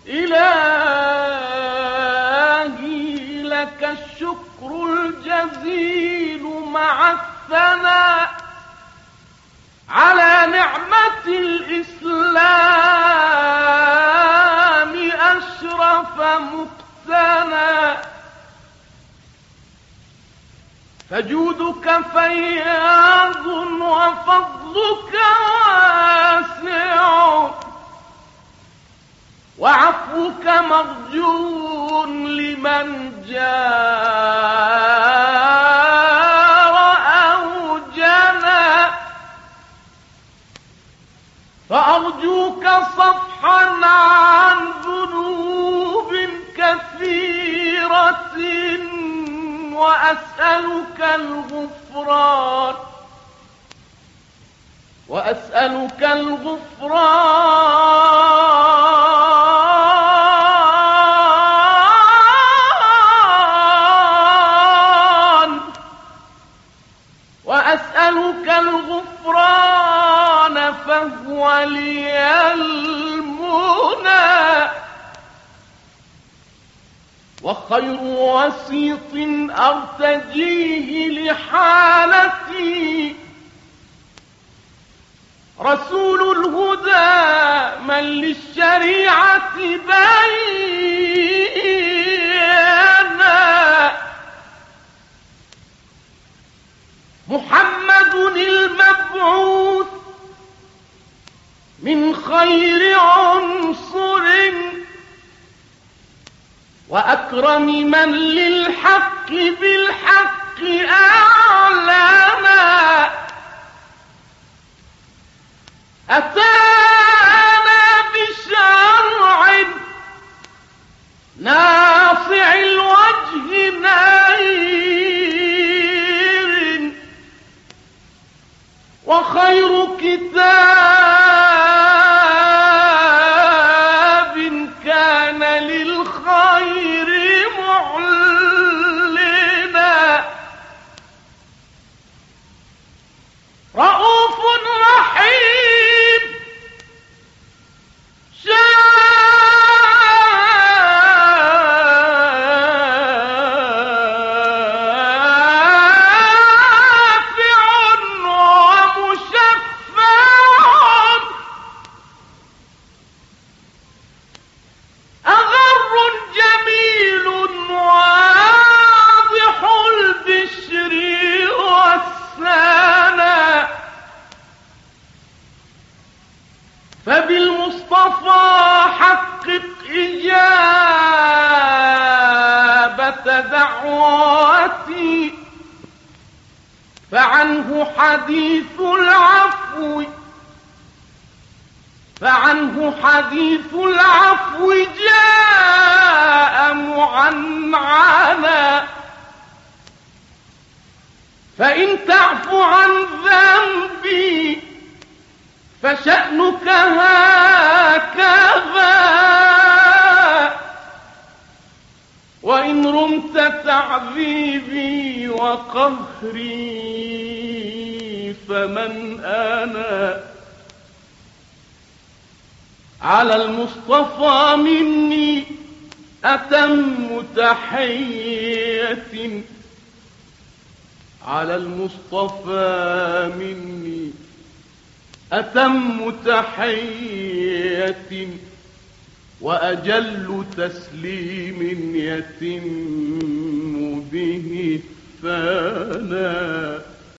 إلهي لك الشكر الجزيل مع الثناء على نعمة الإسلام أشرف مقتنى، فجودك فياض وفضلك واسع، وعفوك مرجو لمن جار أو جنى، فأرجوك صفحا عن ذنوب كثيرة، وأسألك الغفران فهو لي المنى، وخير وسيط أرتجيه لحالتي رسول الهدى من للشريعة بينا، محمد المبعوث من خير عنصر، وأكرم من للحق بالحق أعلنا، أتانا بشرع ناصع الوجه نير، وخير كتاب كان للخير معلنا، رؤوف رحيم فبالمصطفى حقق إجابة دعواتي، فعنه حديث العفو جاء معنعنا، فإن تعف عن ذنبي فشأنك هكذا، وإن رمت تعذيبي وقهري فمن أنا، على المصطفى مني أتم تحية، على المصطفى مني أتم تحية، وأجل تسليم يتم به الثناء.